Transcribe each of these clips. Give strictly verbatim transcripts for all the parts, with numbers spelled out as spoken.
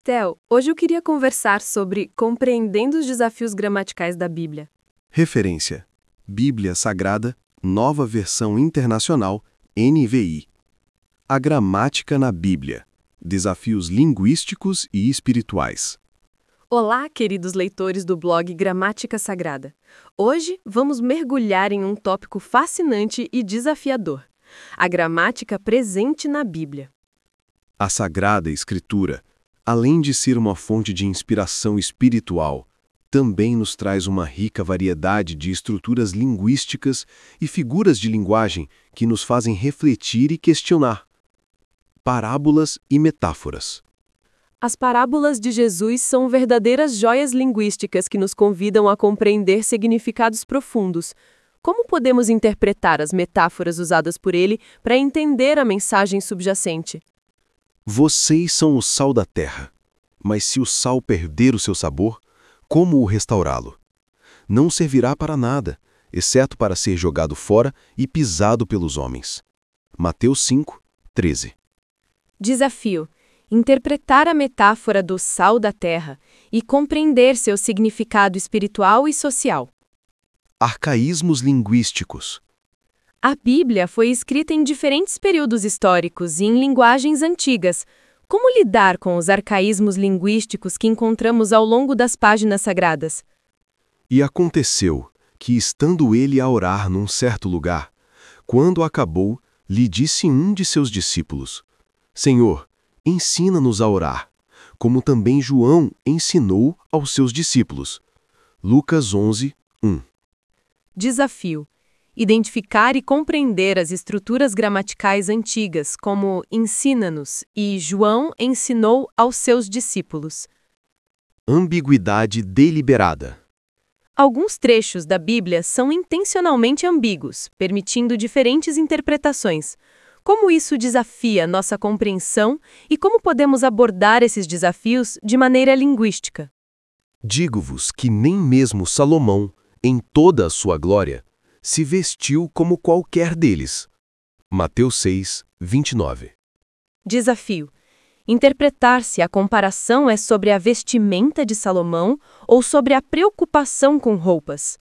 Theo, hoje eu queria conversar sobre compreendendo os desafios gramaticais da Bíblia. Referência: Bíblia Sagrada, Nova Versão Internacional, N V I. A gramática na Bíblia. Desafios linguísticos e espirituais. Olá, queridos leitores do blog Gramática Sagrada. Hoje vamos mergulhar em um tópico fascinante e desafiador: a gramática presente na Bíblia. A Sagrada Escritura, além de ser uma fonte de inspiração espiritual, também nos traz uma rica variedade de estruturas linguísticas e figuras de linguagem que nos fazem refletir e questionar. Parábolas e metáforas. As parábolas de Jesus são verdadeiras joias linguísticas que nos convidam a compreender significados profundos. Como podemos interpretar as metáforas usadas por ele para entender a mensagem subjacente? Vocês são o sal da terra, mas se o sal perder o seu sabor, como o restaurá-lo? Não servirá para nada, exceto para ser jogado fora e pisado pelos homens. Mateus cinco, treze. Desafio: interpretar a metáfora do sal da terra e compreender seu significado espiritual e social. Arcaísmos linguísticos. A Bíblia foi escrita em diferentes períodos históricos e em linguagens antigas. Como lidar com os arcaísmos linguísticos que encontramos ao longo das páginas sagradas? E aconteceu que, estando ele a orar num certo lugar, quando acabou, lhe disse um de seus discípulos: Senhor, ensina-nos a orar, como também João ensinou aos seus discípulos. Lucas onze, um. Desafio: identificar e compreender as estruturas gramaticais antigas, como ensina-nos e João ensinou aos seus discípulos. Ambiguidade deliberada. Alguns trechos da Bíblia são intencionalmente ambíguos, permitindo diferentes interpretações. Como isso desafia nossa compreensão e como podemos abordar esses desafios de maneira linguística? Digo-vos que nem mesmo Salomão, em toda a sua glória, se vestiu como qualquer deles. Mateus seis, vinte e nove. Desafio: interpretar se a comparação é sobre a vestimenta de Salomão ou sobre a preocupação com roupas.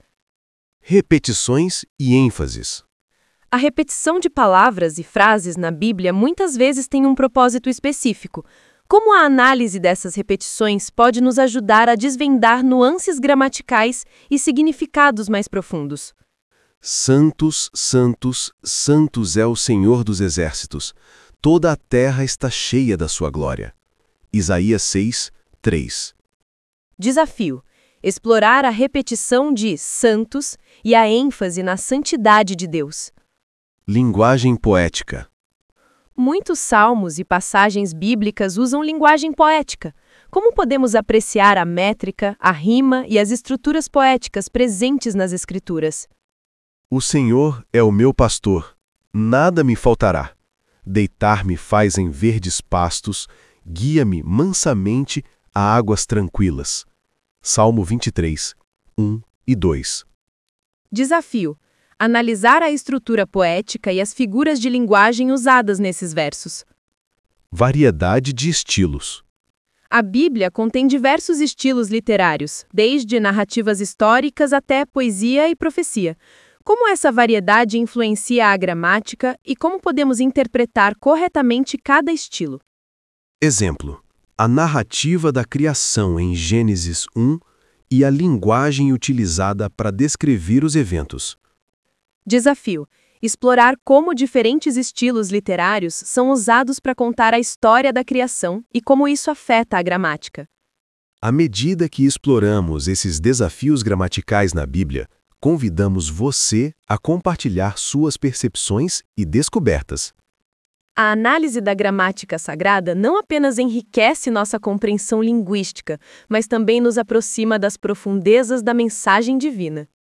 Repetições e ênfases. A repetição de palavras e frases na Bíblia muitas vezes tem um propósito específico. Como a análise dessas repetições pode nos ajudar a desvendar nuances gramaticais e significados mais profundos? Santos, santos, santos é o Senhor dos exércitos. Toda a terra está cheia da sua glória. Isaías seis, três. Desafio: explorar a repetição de santos e a ênfase na santidade de Deus. Linguagem poética. Muitos salmos e passagens bíblicas usam linguagem poética. Como podemos apreciar a métrica, a rima e as estruturas poéticas presentes nas Escrituras? O Senhor é o meu pastor, nada me faltará. Deitar-me faz em verdes pastos, guia-me mansamente a águas tranquilas. Salmo vinte e três, um e dois. Desafio: analisar a estrutura poética e as figuras de linguagem usadas nesses versos. Variedade de estilos. A Bíblia contém diversos estilos literários, desde narrativas históricas até poesia e profecia. Como essa variedade influencia a gramática e como podemos interpretar corretamente cada estilo? Exemplo: a narrativa da criação em Gênesis um e a linguagem utilizada para descrever os eventos. Desafio: explorar como diferentes estilos literários são usados para contar a história da criação e como isso afeta a gramática. À medida que exploramos esses desafios gramaticais na Bíblia, convidamos você a compartilhar suas percepções e descobertas. A análise da gramática sagrada não apenas enriquece nossa compreensão linguística, mas também nos aproxima das profundezas da mensagem divina.